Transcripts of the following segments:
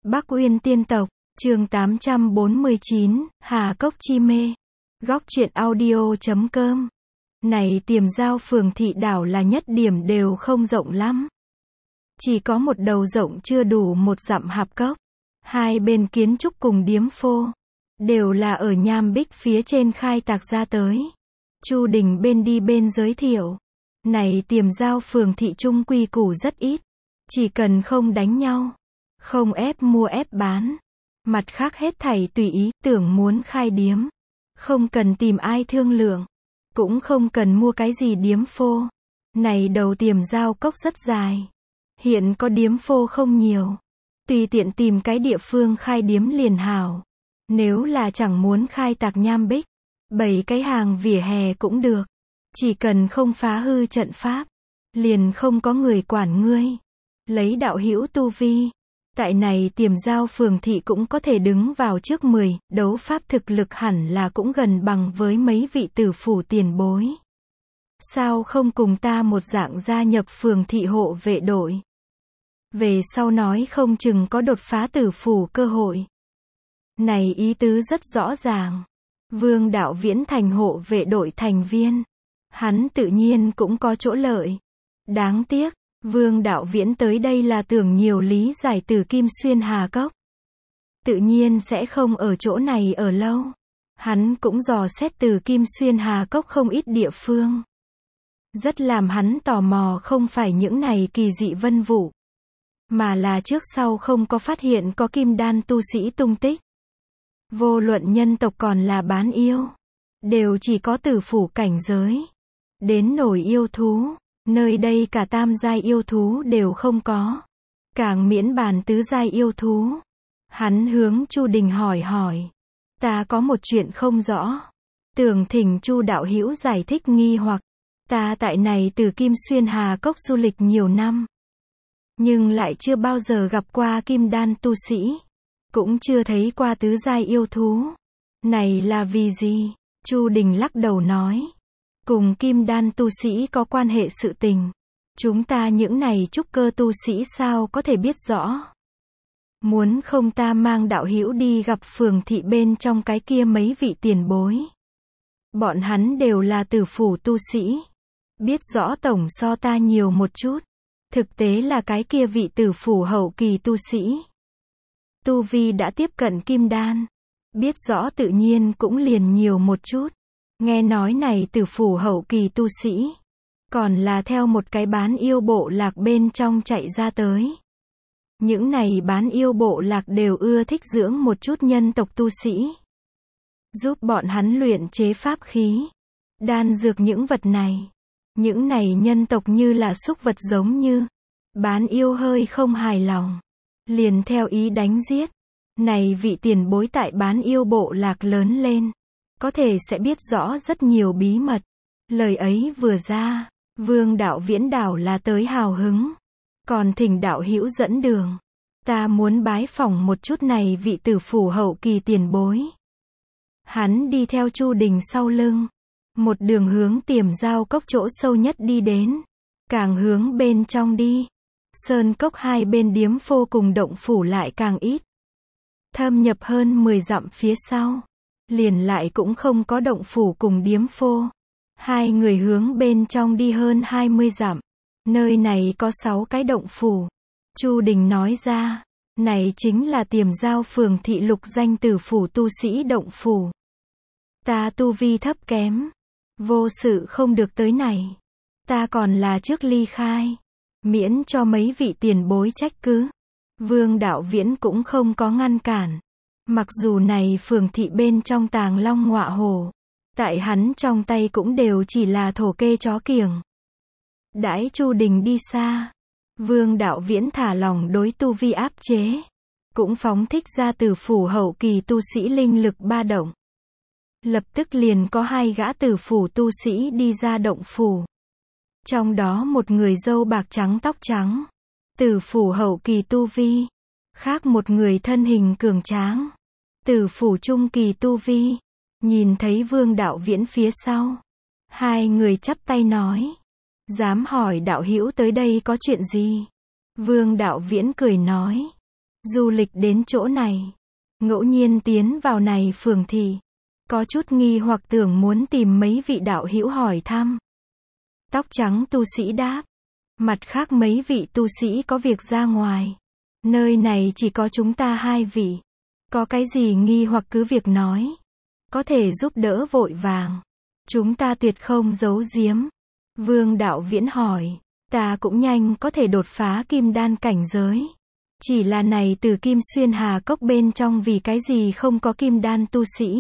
Bắc Uyên Tiên Tộc, chương 849, Hà Cốc Chi Mê. Góc truyện audio.com. Này Tiềm Giao phường thị đảo là nhất điểm đều không rộng lắm. Chỉ có một đầu rộng chưa đủ một dặm hạp cốc. Hai bên kiến trúc cùng điếm phô. Đều là ở nham bích phía trên khai tạc ra tới. Chu Đình bên đi bên giới thiệu. Này Tiềm Giao phường thị trung quy củ rất ít. Chỉ cần không đánh nhau. Không ép mua ép bán. Mặt khác hết thảy tùy ý, tưởng muốn khai điếm. Không cần tìm ai thương lượng. Cũng không cần mua cái gì điếm phô. Này đầu Tiềm Giao cốc rất dài. Hiện có điếm phô không nhiều. Tùy tiện tìm cái địa phương khai điếm liền hảo. Nếu là chẳng muốn khai tạc nham bích, 7 cái hàng vỉa hè cũng được. Chỉ cần không phá hư trận pháp, liền không có người quản ngươi. Lấy đạo hữu tu vi, tại này Tiềm Giao phường thị cũng có thể đứng vào trước 10, đấu pháp thực lực hẳn là cũng gần bằng với mấy vị tử phủ tiền bối. Sao không cùng ta một dạng gia nhập phường thị hộ vệ đội? Về sau nói không chừng có đột phá tử phủ cơ hội. Này ý tứ rất rõ ràng. Vương Đạo Viễn thành hộ vệ đội thành viên. Hắn tự nhiên cũng có chỗ lợi. Đáng tiếc, Vương Đạo Viễn tới đây là tưởng nhiều lý giải từ Kim Xuyên Hà Cốc. Tự nhiên sẽ không ở chỗ này ở lâu. Hắn cũng dò xét từ Kim Xuyên Hà Cốc không ít địa phương. Rất làm hắn tò mò không phải những này kỳ dị vân vụ. Mà là trước sau không có phát hiện có kim đan tu sĩ tung tích. Vô luận nhân tộc còn là bán yêu. Đều chỉ có tử phủ cảnh giới. Đến nổi yêu thú. Nơi đây cả tam giai yêu thú đều không có. Càng miễn bàn tứ giai yêu thú. Hắn hướng Chu Đình hỏi. Ta có một chuyện không rõ. Tưởng thỉnh Chu đạo hữu giải thích nghi hoặc. Ta tại này từ Kim Xuyên Hà Cốc du lịch nhiều năm. Nhưng lại chưa bao giờ gặp qua kim đan tu sĩ. Cũng chưa thấy qua tứ giai yêu thú. Này là vì gì? Chu Đình lắc đầu nói. Cùng kim đan tu sĩ có quan hệ sự tình. Chúng ta những này trúc cơ tu sĩ sao có thể biết rõ. Muốn không ta mang đạo hữu đi gặp phường thị bên trong cái kia mấy vị tiền bối. Bọn hắn đều là tử phủ tu sĩ. Biết rõ tổng so ta nhiều một chút. Thực tế là cái kia vị tử phủ hậu kỳ tu sĩ. Tu vi đã tiếp cận kim đan. Biết rõ tự nhiên cũng liền nhiều một chút. Nghe nói này tử phủ hậu kỳ tu sĩ. Còn là theo một cái bán yêu bộ lạc bên trong chạy ra tới. Những này bán yêu bộ lạc đều ưa thích dưỡng một chút nhân tộc tu sĩ. Giúp bọn hắn luyện chế pháp khí. Đan dược những vật này. Những này nhân tộc như là súc vật giống như. Bán yêu hơi không hài lòng. Liền theo ý đánh giết. Này vị tiền bối tại bán yêu bộ lạc lớn lên. Có thể sẽ biết rõ rất nhiều bí mật. Lời ấy vừa ra. Vương Đạo Viễn đảo là tới hào hứng. Còn thỉnh đạo hữu dẫn đường. Ta muốn bái phỏng một chút này vị tử phủ hậu kỳ tiền bối. Hắn đi theo Chu Đình sau lưng. Một đường hướng Tiềm Giao cốc chỗ sâu nhất đi đến. Càng hướng bên trong đi. Sơn cốc hai bên điếm phô cùng động phủ lại càng ít. Thâm nhập hơn 10 dặm phía sau. Liền lại cũng không có động phủ cùng điếm phô. Hai người hướng bên trong đi hơn 20 dặm. Nơi này có 6 cái động phủ. Chu Đình nói ra. Này chính là Tiềm Giao phường thị lục danh tử phủ tu sĩ động phủ. Ta tu vi thấp kém. Vô sự không được tới này. Ta còn là trước ly khai. Miễn cho mấy vị tiền bối trách cứ. Vương Đạo Viễn cũng không có ngăn cản. Mặc dù này phường thị bên trong tàng long ngọa hổ. Tại hắn trong tay cũng đều chỉ là thổ kê chó kiểng. Đãi Chu Đình đi xa. Vương Đạo Viễn thả lòng đối tu vi áp chế. Cũng phóng thích ra từ phủ hậu kỳ tu sĩ linh lực ba động. Lập tức liền có 2 gã tử phủ tu sĩ đi ra động phủ. Trong đó một người râu bạc trắng tóc trắng. Tử phủ hậu kỳ tu vi. Khác một người thân hình cường tráng. Tử phủ trung kỳ tu vi. Nhìn thấy Vương Đạo Viễn phía sau. 2 người chắp tay nói. Dám hỏi đạo hữu tới đây có chuyện gì? Vương Đạo Viễn cười nói. Du lịch đến chỗ này, ngẫu nhiên tiến vào này phường thị, có chút nghi hoặc tưởng muốn tìm mấy vị đạo hữu hỏi thăm. Tóc trắng tu sĩ đáp, mặt khác mấy vị tu sĩ có việc ra ngoài. Nơi này chỉ có chúng ta hai vị. Có cái gì nghi hoặc cứ việc nói. Có thể giúp đỡ vội vàng. Chúng ta tuyệt không giấu giếm. Vương Đạo Viễn hỏi, ta cũng nhanh có thể đột phá kim đan cảnh giới. Chỉ là này từ Kim Xuyên Hà Cốc bên trong vì cái gì không có kim đan tu sĩ.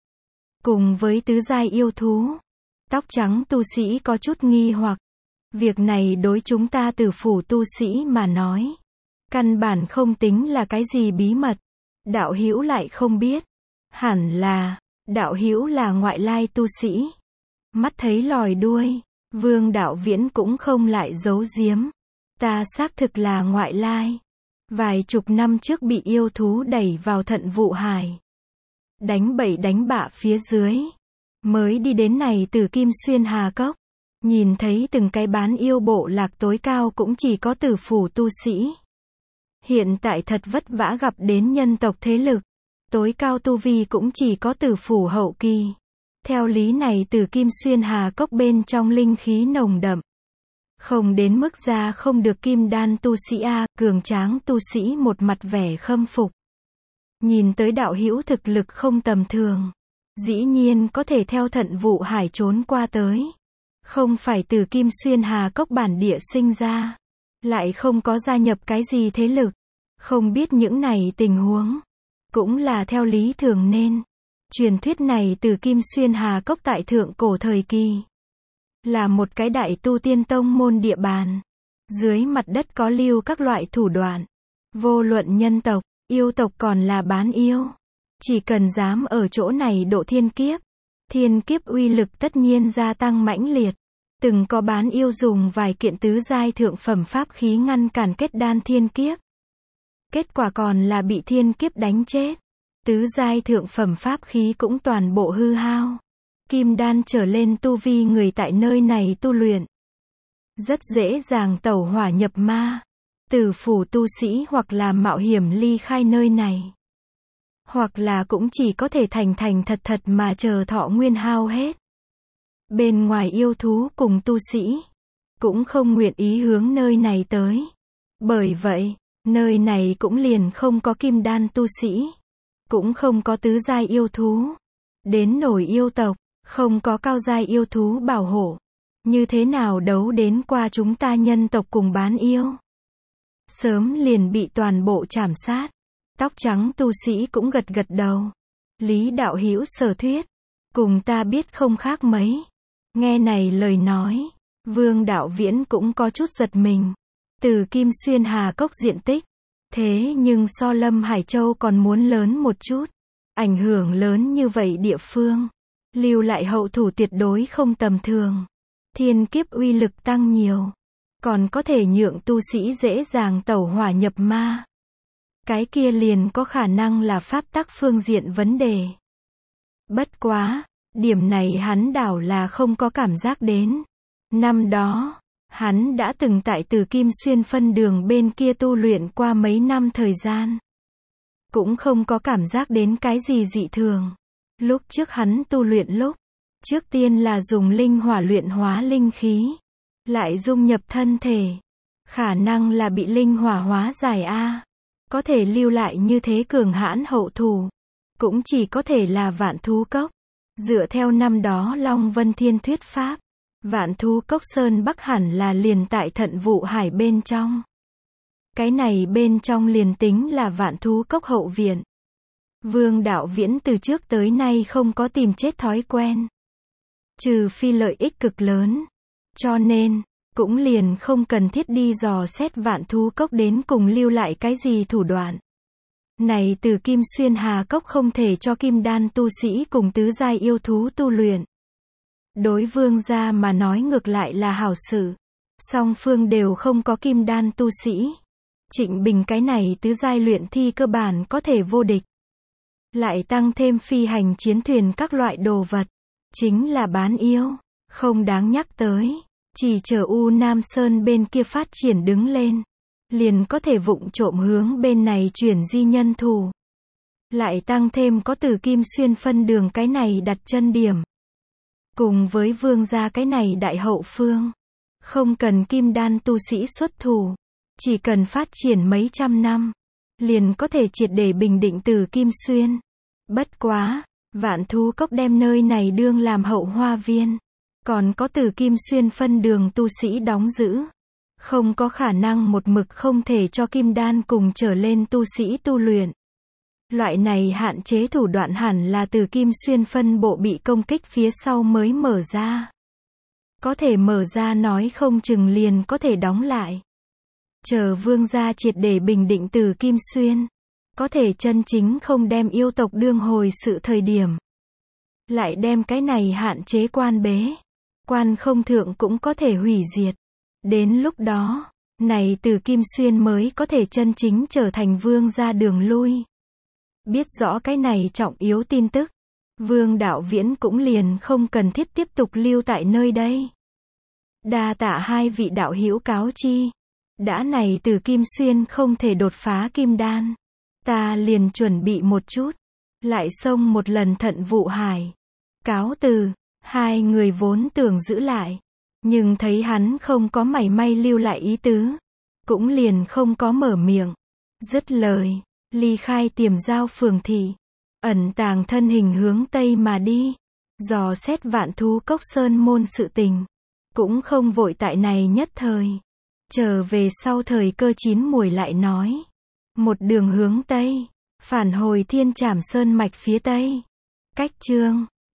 Cùng với tứ giai yêu thú. Tóc trắng tu sĩ có chút nghi hoặc. Việc này đối chúng ta Tử phủ tu sĩ mà nói. Căn bản không tính là cái gì bí mật. Đạo hữu lại không biết. Hẳn là, đạo hữu là ngoại lai tu sĩ. Mắt thấy lòi đuôi, Vương Đạo Viễn cũng không lại giấu giếm. Ta xác thực là ngoại lai. Vài chục năm trước bị yêu thú đẩy vào Thận Vụ Hải. Đánh bậy đánh bạ phía dưới. Mới đi đến này từ Kim Xuyên Hà Cốc. Nhìn thấy từng cái bán yêu bộ lạc tối cao cũng chỉ có Tử phủ tu sĩ. Hiện tại thật vất vả gặp đến nhân tộc thế lực. Tối cao tu vi cũng chỉ có Tử phủ hậu kỳ. Theo lý này từ Kim Xuyên Hà Cốc bên trong linh khí nồng đậm. Không đến mức ra không được kim đan tu sĩ A, cường tráng tu sĩ một mặt vẻ khâm phục. Nhìn tới đạo hữu thực lực không tầm thường. Dĩ nhiên có thể theo Thận Vụ Hải trốn qua tới. Không phải từ Kim Xuyên Hà Cốc bản địa sinh ra. Lại không có gia nhập cái gì thế lực. Không biết những này tình huống. Cũng là theo lý thường nên. Truyền thuyết này từ Kim Xuyên Hà Cốc tại thượng cổ thời kỳ. Là một cái đại tu tiên tông môn địa bàn. Dưới mặt đất có lưu các loại thủ đoạn. Vô luận nhân tộc, yêu tộc còn là bán yêu. Chỉ cần dám ở chỗ này độ thiên kiếp. Thiên kiếp uy lực tất nhiên gia tăng mãnh liệt. Từng có bán yêu dùng vài kiện tứ giai thượng phẩm pháp khí ngăn cản kết đan thiên kiếp. Kết quả còn là bị thiên kiếp đánh chết. Tứ giai thượng phẩm pháp khí cũng toàn bộ hư hao. Kim đan trở lên tu vi người tại nơi này tu luyện. Rất dễ dàng tẩu hỏa nhập ma. Tử phủ tu sĩ hoặc là mạo hiểm ly khai nơi này. Hoặc là cũng chỉ có thể thành thật thật mà chờ thọ nguyên hao hết. Bên ngoài yêu thú cùng tu sĩ. Cũng không nguyện ý hướng nơi này tới. Bởi vậy, nơi này cũng liền không có kim đan tu sĩ. Cũng không có tứ giai yêu thú. Đến nổi yêu tộc. Không có cao giai yêu thú bảo hộ. Như thế nào đấu đến qua chúng ta nhân tộc cùng bán yêu. Sớm liền bị toàn bộ trảm sát. Tóc trắng tu sĩ cũng gật đầu. Lý đạo hữu sở thuyết. Cùng ta biết không khác mấy. Nghe này lời nói. Vương Đạo Viễn cũng có chút giật mình. Từ Kim Xuyên Hà Cốc diện tích. Thế nhưng so Lâm Hải Châu còn muốn lớn một chút. Ảnh hưởng lớn như vậy địa phương. Lưu lại hậu thủ tuyệt đối không tầm thường. Thiên kiếp uy lực tăng nhiều. Còn có thể nhượng tu sĩ dễ dàng tẩu hỏa nhập ma. Cái kia liền có khả năng là pháp tắc phương diện vấn đề. Bất quá, điểm này hắn đảo là không có cảm giác đến. Năm đó, hắn đã từng tại Từ Kim Xuyên phân đường bên kia tu luyện qua mấy năm thời gian. Cũng không có cảm giác đến cái gì dị thường. Lúc trước hắn tu luyện lúc, trước tiên là dùng linh hỏa luyện hóa linh khí, lại dung nhập thân thể. Khả năng là bị linh hỏa hóa giải A. Có thể lưu lại như thế cường hãn hậu thủ. Cũng chỉ có thể là Vạn Thú Cốc. Dựa theo năm đó Long Vân Thiên thuyết pháp, Vạn Thú Cốc Sơn Bắc hẳn là liền tại Thận Vụ Hải bên trong. Cái này bên trong liền tính là Vạn Thú Cốc hậu viện. Vương Đạo Viễn từ trước tới nay không có tìm chết thói quen. Trừ phi lợi ích cực lớn. Cho nên, cũng liền không cần thiết đi dò xét Vạn Thú Cốc đến cùng lưu lại cái gì thủ đoạn. Này từ Kim Xuyên Hà Cốc không thể cho kim đan tu sĩ cùng tứ giai yêu thú tu luyện. Đối vương gia mà nói ngược lại là hảo sự. Song phương đều không có kim đan tu sĩ. Trịnh Bình cái này tứ giai luyện thi cơ bản có thể vô địch. Lại tăng thêm phi hành chiến thuyền các loại đồ vật. Chính là bán yêu. Không đáng nhắc tới. Chỉ chờ U Nam Sơn bên kia phát triển đứng lên. liền có thể vụng trộm hướng bên này chuyển di nhân thủ. Lại tăng thêm có Từ Kim Xuyên phân đường cái này đặt chân điểm. Cùng với Vương gia cái này đại hậu phương. Không cần kim đan tu sĩ xuất thủ. Chỉ cần phát triển mấy trăm năm. Liền có thể triệt để bình định Từ Kim Xuyên. Bất quá, Vạn Thú Cốc đem nơi này đương làm hậu hoa viên. Còn có Từ Kim Xuyên phân đường tu sĩ đóng giữ. Không có khả năng một mực không thể cho kim đan cùng trở lên tu sĩ tu luyện. Loại này hạn chế thủ đoạn hẳn là Từ Kim Xuyên phân bộ bị công kích phía sau mới mở ra. Có thể mở ra nói không chừng liền có thể đóng lại. Chờ Vương gia triệt để bình định Từ Kim Xuyên. Có thể chân chính không đem yêu tộc đương hồi sự thời điểm. Lại đem cái này hạn chế quan bế. Quan không thượng cũng có thể hủy diệt. Đến lúc đó, này Từ Kim Xuyên mới có thể chân chính trở thành Vương gia đường lui. Biết rõ cái này trọng yếu tin tức. Vương Đạo Viễn cũng liền không cần thiết tiếp tục lưu tại nơi đây. Đa tạ hai vị đạo hữu cáo chi. Đã này Từ Kim Xuyên không thể đột phá kim đan. Ta liền chuẩn bị một chút. Lại xông một lần Thận Vụ Hải. Cáo từ. Hai người vốn tưởng giữ lại. Nhưng thấy hắn không có mảy may lưu lại ý tứ. Cũng liền không có mở miệng. Dứt lời. Ly khai Tiềm Giao phường thị. Ẩn tàng thân hình hướng Tây mà đi. Dò xét Vạn Thú Cốc Sơn môn sự tình. Cũng không vội tại này nhất thời. Trở về sau thời cơ chín muồi lại nói. Một đường hướng Tây. Phản hồi Thiên Trảm Sơn mạch phía Tây. Cách chương